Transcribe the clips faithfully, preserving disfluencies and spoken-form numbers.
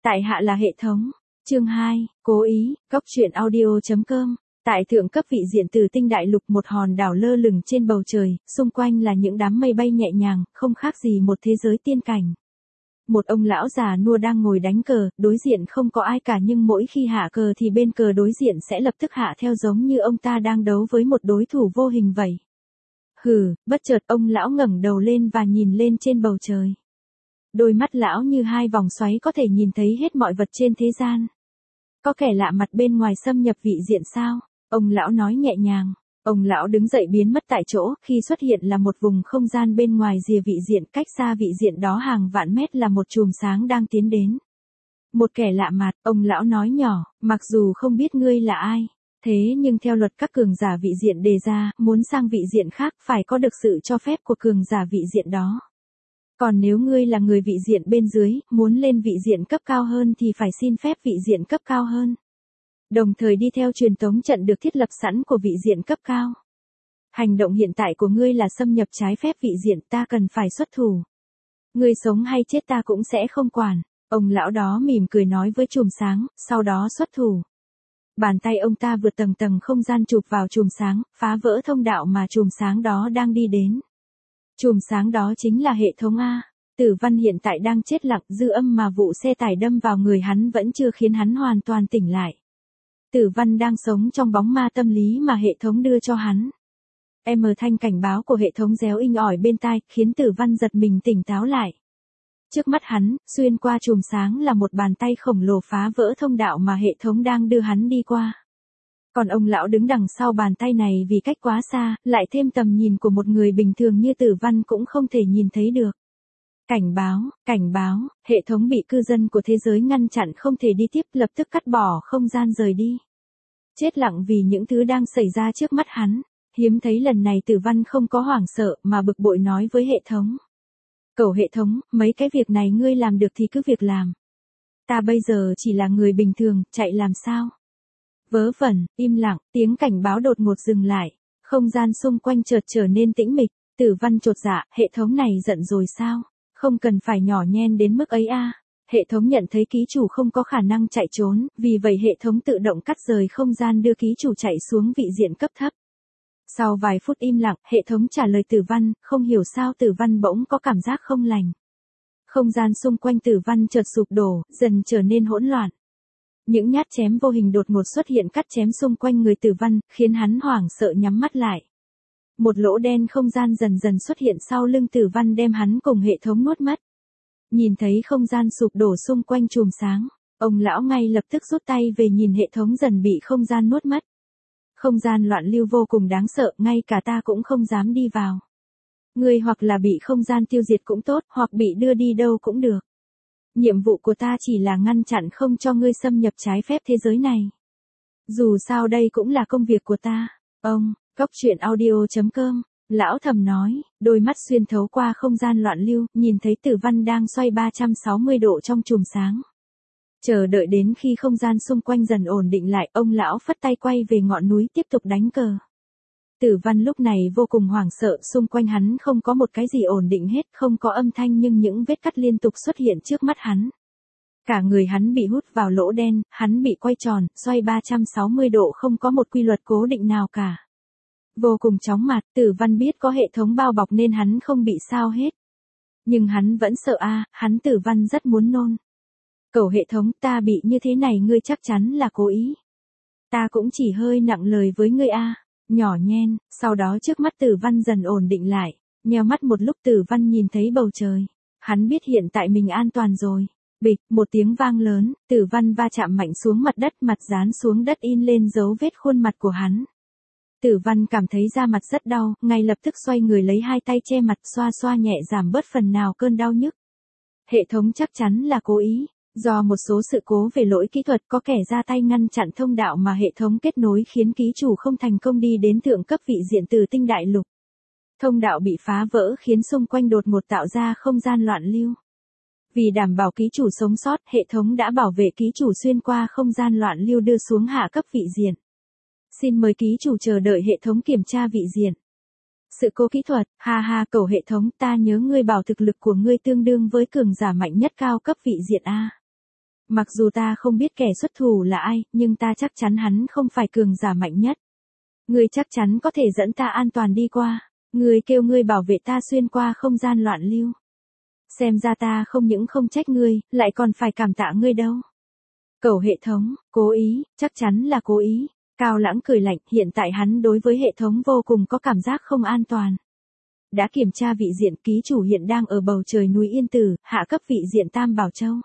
Tại hạ là hệ thống. Chương hai, cố ý, Cóc truyện audio chấm com. Tại thượng cấp vị diện Từ Tinh Đại Lục, một hòn đảo lơ lửng trên bầu trời, xung quanh là những đám mây bay nhẹ nhàng, không khác gì một thế giới tiên cảnh. Một ông lão già nua đang ngồi đánh cờ, đối diện không có ai cả, nhưng mỗi khi hạ cờ thì bên cờ đối diện sẽ lập tức hạ theo, giống như ông ta đang đấu với một đối thủ vô hình vậy. Hừ, bất chợt ông lão ngẩng đầu lên và nhìn lên trên bầu trời. Đôi mắt lão như hai vòng xoáy, có thể nhìn thấy hết mọi vật trên thế gian. Có kẻ lạ mặt bên ngoài xâm nhập vị diện sao? Ông lão nói nhẹ nhàng. Ông lão đứng dậy biến mất tại chỗ, khi xuất hiện là một vùng không gian bên ngoài rìa vị diện, cách xa vị diện đó hàng vạn mét là một chùm sáng đang tiến đến. Một kẻ lạ mặt, ông lão nói nhỏ, mặc dù không biết ngươi là ai, thế nhưng theo luật các cường giả vị diện đề ra, muốn sang vị diện khác phải có được sự cho phép của cường giả vị diện đó. Còn nếu ngươi là người vị diện bên dưới, muốn lên vị diện cấp cao hơn thì phải xin phép vị diện cấp cao hơn. Đồng thời đi theo truyền tống trận được thiết lập sẵn của vị diện cấp cao. Hành động hiện tại của ngươi là xâm nhập trái phép vị diện, ta cần phải xuất thủ. Ngươi sống hay chết ta cũng sẽ không quản. Ông lão đó mỉm cười nói với chùm sáng, sau đó xuất thủ. Bàn tay ông ta vượt tầng tầng không gian chụp vào chùm sáng, phá vỡ thông đạo mà chùm sáng đó đang đi đến. Chùm sáng đó chính là hệ thống A. Tử Văn hiện tại đang chết lặng, dư âm mà vụ xe tải đâm vào người hắn vẫn chưa khiến hắn hoàn toàn tỉnh lại. Tử Văn đang sống trong bóng ma tâm lý mà hệ thống đưa cho hắn. Em thanh cảnh báo của hệ thống réo inh ỏi bên tai, khiến Tử Văn giật mình tỉnh táo lại. Trước mắt hắn, xuyên qua chùm sáng là một bàn tay khổng lồ phá vỡ thông đạo mà hệ thống đang đưa hắn đi qua. Còn ông lão đứng đằng sau bàn tay này vì cách quá xa, lại thêm tầm nhìn của một người bình thường như Tử Văn cũng không thể nhìn thấy được. Cảnh báo, cảnh báo, hệ thống bị cư dân của thế giới ngăn chặn không thể đi tiếp, lập tức cắt bỏ không gian rời đi. Chết lặng vì những thứ đang xảy ra trước mắt hắn. Hiếm thấy lần này Tử Văn không có hoảng sợ mà bực bội nói với hệ thống. Cầu hệ thống, mấy cái việc này ngươi làm được thì cứ việc làm. Ta bây giờ chỉ là người bình thường, chạy làm sao? Vớ vẩn, im lặng, tiếng cảnh báo đột ngột dừng lại. Không gian xung quanh chợt trở nên tĩnh mịch. Tử Văn chột dạ, hệ thống này giận rồi sao? Không cần phải nhỏ nhen đến mức ấy a. Hệ thống nhận thấy ký chủ không có khả năng chạy trốn, vì vậy hệ thống tự động cắt rời không gian đưa ký chủ chạy xuống vị diện cấp thấp. Sau vài phút im lặng, hệ thống trả lời Tử Văn, không hiểu sao Tử Văn bỗng có cảm giác không lành. Không gian xung quanh Tử Văn chợt sụp đổ, dần trở nên hỗn loạn. Những nhát chém vô hình đột ngột xuất hiện cắt chém xung quanh người Tử Văn, khiến hắn hoảng sợ nhắm mắt lại. Một lỗ đen không gian dần dần xuất hiện sau lưng Tử Văn, đem hắn cùng hệ thống nuốt mất. Nhìn thấy không gian sụp đổ xung quanh chùm sáng, ông lão ngay lập tức rút tay về, nhìn hệ thống dần bị không gian nuốt mất. Không gian loạn lưu vô cùng đáng sợ, ngay cả ta cũng không dám đi vào. Ngươi hoặc là bị không gian tiêu diệt cũng tốt, hoặc bị đưa đi đâu cũng được. Nhiệm vụ của ta chỉ là ngăn chặn không cho ngươi xâm nhập trái phép thế giới này. Dù sao đây cũng là công việc của ta. Ông, Cóc truyện audio chấm com, lão thầm nói, đôi mắt xuyên thấu qua không gian loạn lưu, nhìn thấy Tử Văn đang xoay ba trăm sáu mươi độ trong chùm sáng. Chờ đợi đến khi không gian xung quanh dần ổn định lại, ông lão phất tay quay về ngọn núi tiếp tục đánh cờ. Tử Văn lúc này vô cùng hoảng sợ, xung quanh hắn không có một cái gì ổn định hết, không có âm thanh nhưng những vết cắt liên tục xuất hiện trước mắt hắn. Cả người hắn bị hút vào lỗ đen, hắn bị quay tròn, xoay ba trăm sáu mươi độ, không có một quy luật cố định nào cả. Vô cùng chóng mặt, Tử Văn biết có hệ thống bao bọc nên hắn không bị sao hết. Nhưng hắn vẫn sợ a, hắn Tử Văn rất muốn nôn. Cầu hệ thống, ta bị như thế này ngươi chắc chắn là cố ý. Ta cũng chỉ hơi nặng lời với ngươi a. Nhỏ nhen, sau đó trước mắt Tử Văn dần ổn định lại, nheo mắt một lúc Tử Văn nhìn thấy bầu trời. Hắn biết hiện tại mình an toàn rồi. Bịch, một tiếng vang lớn, Tử Văn va chạm mạnh xuống mặt đất, mặt dán xuống đất in lên dấu vết khuôn mặt của hắn. Tử Văn cảm thấy da mặt rất đau, ngay lập tức xoay người lấy hai tay che mặt, xoa xoa nhẹ giảm bớt phần nào cơn đau nhức. Hệ thống chắc chắn là cố ý. Do một số sự cố về lỗi kỹ thuật, có kẻ ra tay ngăn chặn thông đạo mà hệ thống kết nối, khiến ký chủ không thành công đi đến thượng cấp vị diện Từ Tinh Đại Lục. Thông đạo bị phá vỡ khiến xung quanh đột ngột tạo ra không gian loạn lưu. Vì đảm bảo ký chủ sống sót, hệ thống đã bảo vệ ký chủ xuyên qua không gian loạn lưu đưa xuống hạ cấp vị diện. Xin mời ký chủ chờ đợi hệ thống kiểm tra vị diện. Sự cố kỹ thuật, ha ha, cầu hệ thống, ta nhớ ngươi bảo thực lực của ngươi tương đương với cường giả mạnh nhất cao cấp vị diện A. Mặc dù ta không biết kẻ xuất thủ là ai, nhưng ta chắc chắn hắn không phải cường giả mạnh nhất. Ngươi chắc chắn có thể dẫn ta an toàn đi qua. Ngươi kêu ngươi bảo vệ ta xuyên qua không gian loạn lưu. Xem ra ta không những không trách ngươi, lại còn phải cảm tạ ngươi đâu. Cẩu hệ thống, cố ý, chắc chắn là cố ý. Cao Lãng cười lạnh, hiện tại hắn đối với hệ thống vô cùng có cảm giác không an toàn. Đã kiểm tra vị diện, ký chủ hiện đang ở bầu trời núi Yên Tử, hạ cấp vị diện Tam Bảo Châu.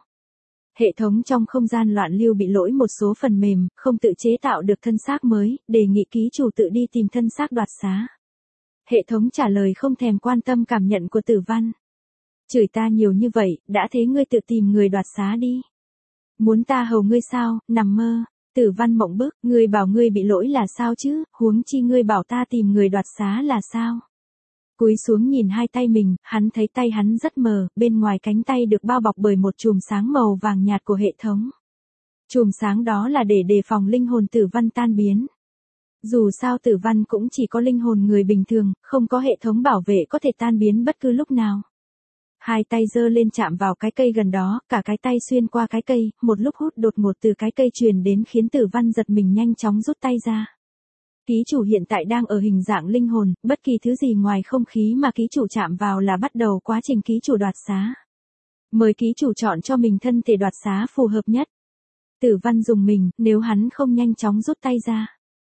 Hệ thống trong không gian loạn lưu bị lỗi một số phần mềm, không tự chế tạo được thân xác mới, đề nghị ký chủ tự đi tìm thân xác đoạt xá. Hệ thống trả lời không thèm quan tâm cảm nhận của Tử Văn. Chửi ta nhiều như vậy, đã thế ngươi tự tìm người đoạt xá đi. Muốn ta hầu ngươi sao, nằm mơ. Tử Văn mộng bức, ngươi bảo ngươi bị lỗi là sao chứ, huống chi ngươi bảo ta tìm người đoạt xá là sao. Cúi xuống nhìn hai tay mình, hắn thấy tay hắn rất mờ, bên ngoài cánh tay được bao bọc bởi một chùm sáng màu vàng nhạt của hệ thống. Chùm sáng đó là để đề phòng linh hồn Tử Văn tan biến. Dù sao Tử Văn cũng chỉ có linh hồn người bình thường, không có hệ thống bảo vệ có thể tan biến bất cứ lúc nào. Hai tay giơ lên chạm vào cái cây gần đó, cả cái tay xuyên qua cái cây, một lúc hút đột ngột từ cái cây truyền đến khiến Tử Văn giật mình nhanh chóng rút tay ra. Ký chủ hiện tại đang ở hình dạng linh hồn, bất kỳ thứ gì ngoài không khí mà ký chủ chạm vào là bắt đầu quá trình ký chủ đoạt xá. Mời ký chủ chọn cho mình thân thể đoạt xá phù hợp nhất. Tử Văn dùng mình, nếu hắn không nhanh chóng rút tay ra.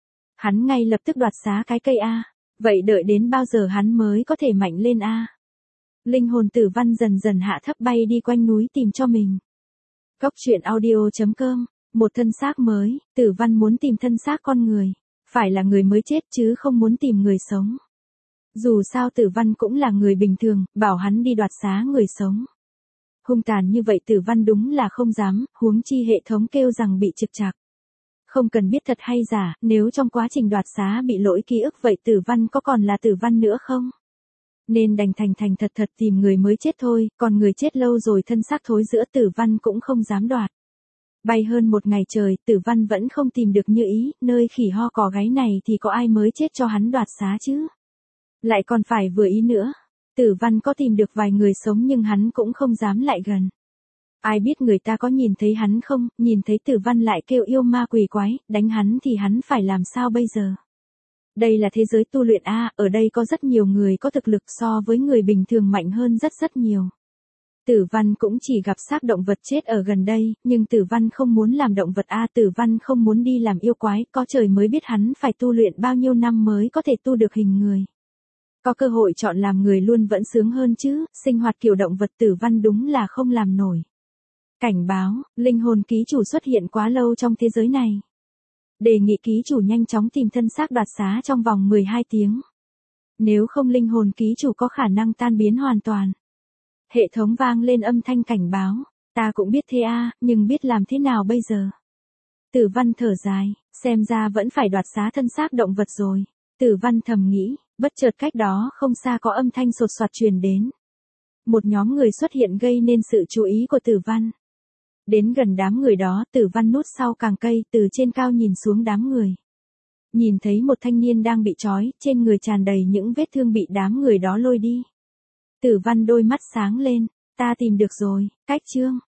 Hắn ngay lập tức đoạt xá cái cây A. Vậy đợi đến bao giờ hắn mới có thể mạnh lên A? Linh hồn Tử Văn dần dần hạ thấp bay đi quanh núi tìm cho mình. Cốc truyện audio chấm com, một thân xác mới, Tử Văn muốn tìm thân xác con người. Phải là người mới chết chứ không muốn tìm người sống. Dù sao Tử Văn cũng là người bình thường, bảo hắn đi đoạt xá người sống. Hung tàn như vậy Tử Văn đúng là không dám, huống chi hệ thống kêu rằng bị trục trặc. Không cần biết thật hay giả, nếu trong quá trình đoạt xá bị lỗi ký ức vậy Tử Văn có còn là Tử Văn nữa không? Nên đành thành thành thật thật tìm người mới chết thôi, còn người chết lâu rồi thân xác thối giữa Tử Văn cũng không dám đoạt. Bay hơn một ngày trời, Tử Văn vẫn không tìm được như ý, nơi khỉ ho cò gáy này thì có ai mới chết cho hắn đoạt xá chứ? Lại còn phải vừa ý nữa. Tử Văn có tìm được vài người sống nhưng hắn cũng không dám lại gần. Ai biết người ta có nhìn thấy hắn không, nhìn thấy Tử Văn lại kêu yêu ma quỷ quái, đánh hắn thì hắn phải làm sao bây giờ? Đây là thế giới tu luyện A, ở đây có rất nhiều người có thực lực so với người bình thường mạnh hơn rất rất nhiều. Tử Văn cũng chỉ gặp xác động vật chết ở gần đây, nhưng Tử Văn không muốn làm động vật A, Tử Văn không muốn đi làm yêu quái, có trời mới biết hắn phải tu luyện bao nhiêu năm mới có thể tu được hình người. Có cơ hội chọn làm người luôn vẫn sướng hơn chứ, sinh hoạt kiểu động vật Tử Văn đúng là không làm nổi. Cảnh báo, linh hồn ký chủ xuất hiện quá lâu trong thế giới này. Đề nghị ký chủ nhanh chóng tìm thân xác đoạt xá trong vòng mười hai tiếng. Nếu không linh hồn ký chủ có khả năng tan biến hoàn toàn. Hệ thống vang lên âm thanh cảnh báo. Ta cũng biết thế a, nhưng biết làm thế nào bây giờ? Tử Văn thở dài, xem ra vẫn phải đoạt xá thân xác động vật rồi. Tử Văn thầm nghĩ, bất chợt cách đó không xa có âm thanh sột soạt truyền đến. Một nhóm người xuất hiện gây nên sự chú ý của Tử Văn. Đến gần đám người đó, Tử Văn núp sau càng cây, từ trên cao nhìn xuống đám người. Nhìn thấy một thanh niên đang bị trói, trên người tràn đầy những vết thương bị đám người đó lôi đi. Tử Văn đôi mắt sáng lên, ta tìm được rồi, cách chương.